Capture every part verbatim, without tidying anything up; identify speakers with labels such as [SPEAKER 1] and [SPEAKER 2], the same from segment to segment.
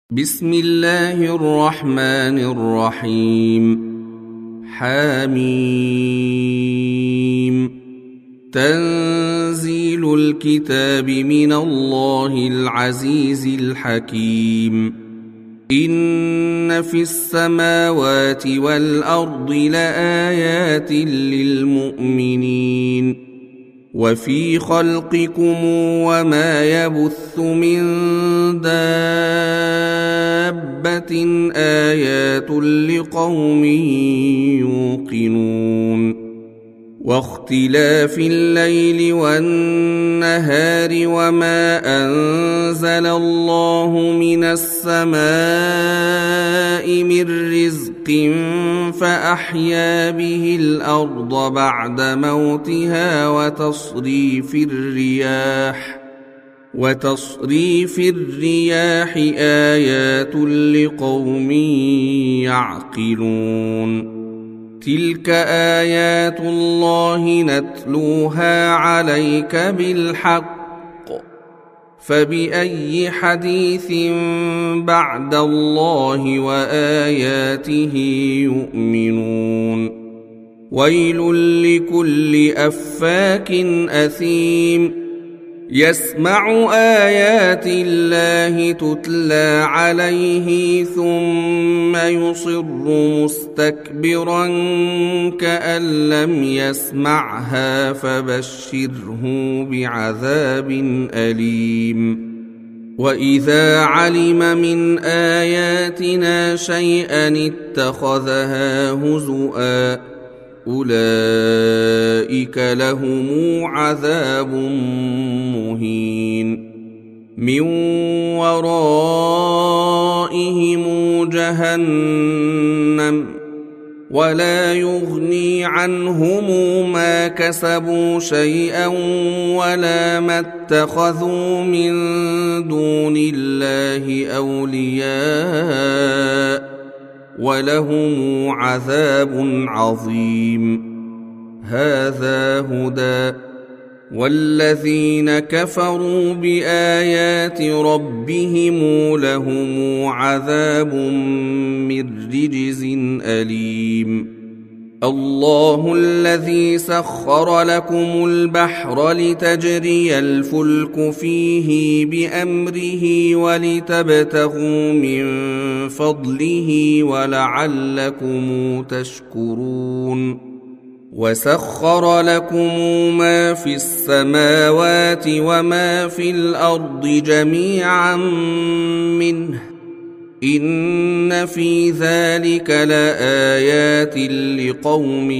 [SPEAKER 1] بسم الله الرحمن الرحيم. حميم. تنزيل الكتاب من الله العزيز الحكيم. إن في السماوات والأرض لآيات للمؤمنين وفي خلقكم وما يبث من دابة آيات لقوم يوقنون. واختلاف الليل والنهار وما أنزل الله من السماء من رزق فأحيا به الأرض بعد موتها وتصريف الرياح وتصريف الرياح آيات لقوم يعقلون. تلك آيات الله نتلوها عليك بالحق فبأي حديث بعد الله وآياته يؤمنون. ويل لكل أفاك أثيم يسمع آيات الله تتلى عليه ثم يصر مستكبرا كأن لم يسمعها فبشره بعذاب أليم. وإذا علم من آياتنا شيئا اتخذها هزؤا أولئك لهم عذاب مهين. من ورائهم جهنم ولا يغني عنهم ما كسبوا شيئا ولا ما اتخذوا من دون الله أولياء ولهم عذاب عظيم. هذا هدى والذين كفروا بآيات ربهم لهم عذاب من رجز أليم. الله الذي سخر لكم البحر لتجري الفلك فيه بأمره ولتبتغوا من فضله ولعلكم تشكرون. وسخر لكم ما في السماوات وما في الأرض جميعا منه إن في ذلك لآيات لقوم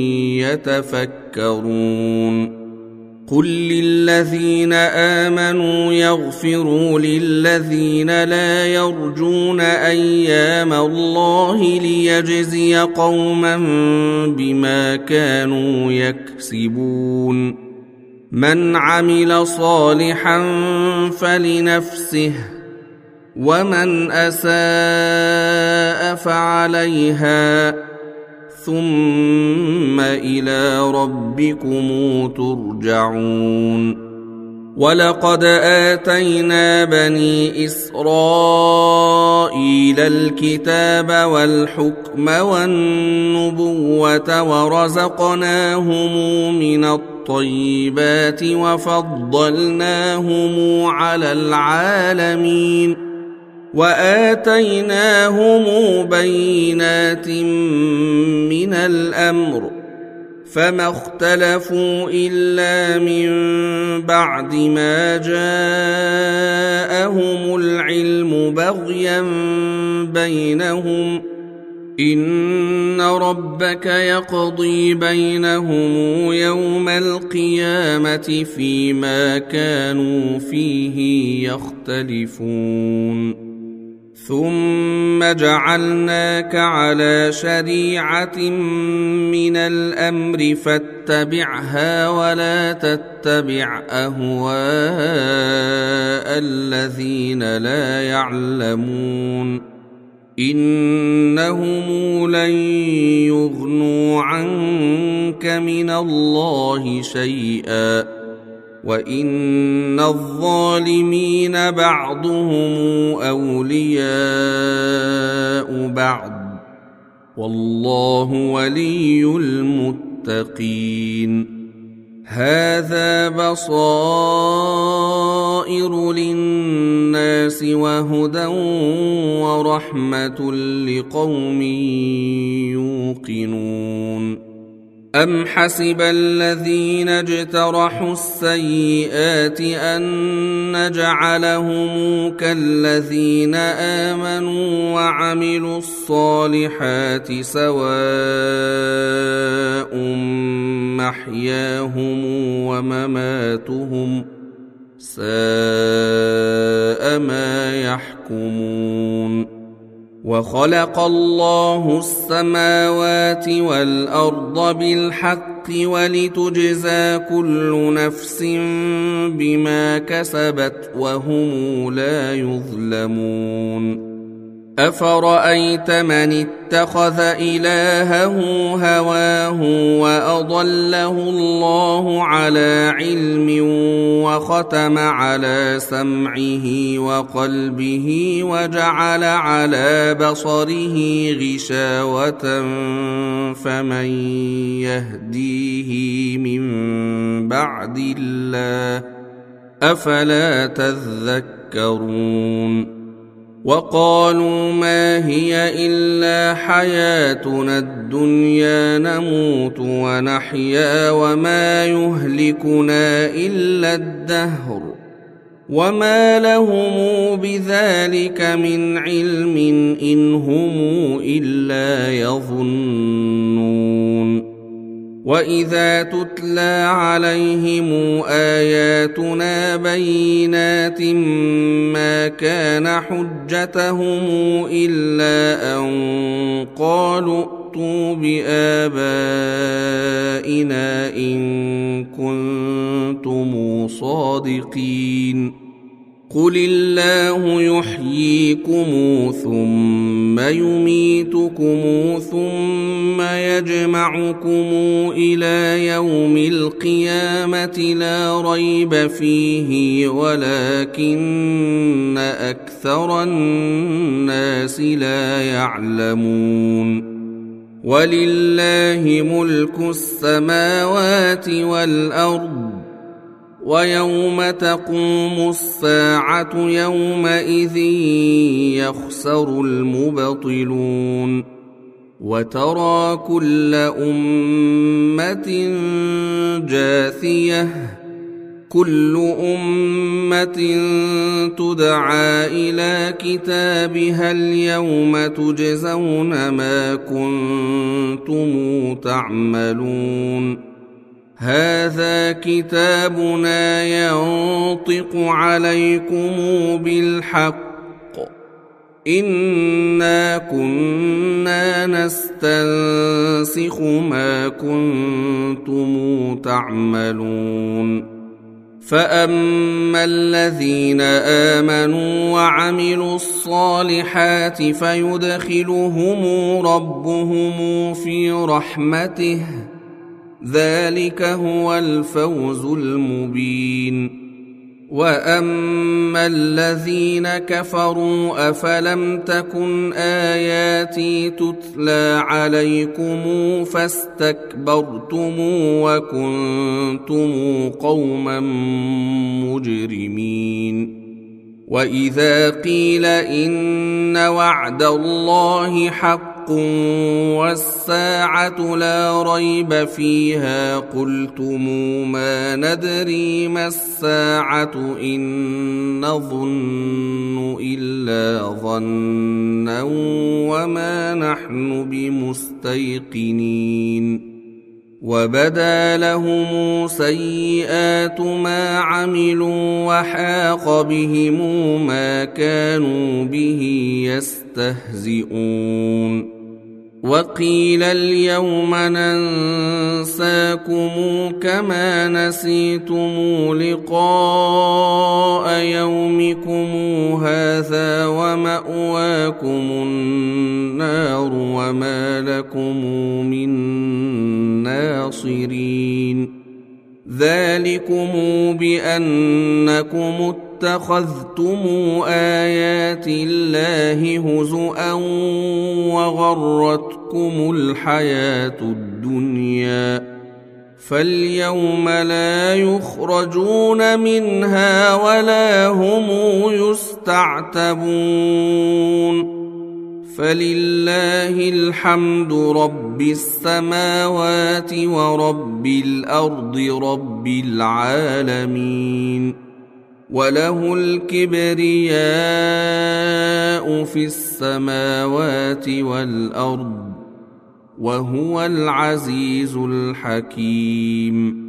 [SPEAKER 1] يتفكرون. قل للذين آمنوا يغفروا للذين لا يرجون أيام الله ليجزي قوما بما كانوا يكسبون. من عمل صالحا فلنفسه ومن أساء فعليها ثم إلى ربكم ترجعون. ولقد آتينا بني إسرائيل الكتاب والحكم والنبوة ورزقناهم من الطيبات وفضلناهم على العالمين وآتيناهم بينات من الأمر فما اختلفوا إلا من بعد ما جاءهم العلم بغيا بينهم إن ربك يقضي بينهم يوم القيامة فيما كانوا فيه يختلفون. ثم جعلناك على شريعة من الأمر فاتبعها ولا تتبع أهواء الذين لا يعلمون إنهم لن يغنوا عنك من الله شيئا وإن الظالمين بعضهم أولياء بعض والله ولي المتقين هذا بصائر للناس وهدى ورحمة لقوم يوقنون أم حسب الذين اجترحوا السيئات أن نجعلهم كالذين آمنوا وعملوا الصالحات سواء محياهم ومماتهم ساء ما يحكمون وخلق الله السماوات والأرض بالحق ولتجزى كل نفس بما كسبت وهم لا يظلمون أفرأيت من اتخذ إلهه هواه وأضله الله على علم وختم على سمعه وقلبه وجعل على بصره غشاوة فمن يهديه من بعد الله أفلا تذكرون وقالوا ما هي إلا حياتنا الدنيا نموت ونحيا وما يهلكنا إلا الدهر وما لهم بذلك من علم إن هم إلا يظنون وإذا تتلى عليهم آياتنا بينات ما كان حجتهم إلا أن قالوا ائتوا بآبائنا إن كنتم صادقين قل الله يحييكم ثم يميتكم ثم يجمعكم إلى يوم القيامة لا ريب فيه ولكن أكثر الناس لا يعلمون ولله ملك السماوات والأرض ويوم تقوم الساعة يومئذ يخسر المبطلون وترى كل أمة جاثية كل أمة تدعى إلى كتابها اليوم تجزون ما كنتم تعملون هذا كتابنا ينطق عليكم بالحق إنا كنا نستنسخ ما كنتم تعملون فأما الذين آمنوا وعملوا الصالحات فيدخلهم ربهم في رحمته ذلك هو الفوز المبين وأما الذين كفروا أفلم تكن آياتي تتلى عليكم فاستكبرتم وكنتم قوما مجرمين وإذا قيل إن وعد الله حق والساعة لا ريب فيها قلتم ما ندري ما الساعة إن نظن إلا ظنا وما نحن بمستيقنين وبدا لهم سيئات ما عملوا وحاق بهم ما كانوا به يستهزئون وقيل اليوم ننساكم كما نسيتم لقاء يومكم هذا ومأواكم النار وما لكم من ناصرين ذلكم بأنكم اتخذتم آيات الله هزؤا وغرتكم الحياة الدنيا فاليوم لا يخرجون منها ولا هم يستعتبون فلله الحمد رب السماوات ورب الأرض رب العالمين وله الكبرياء في السماوات والأرض وهو العزيز الحكيم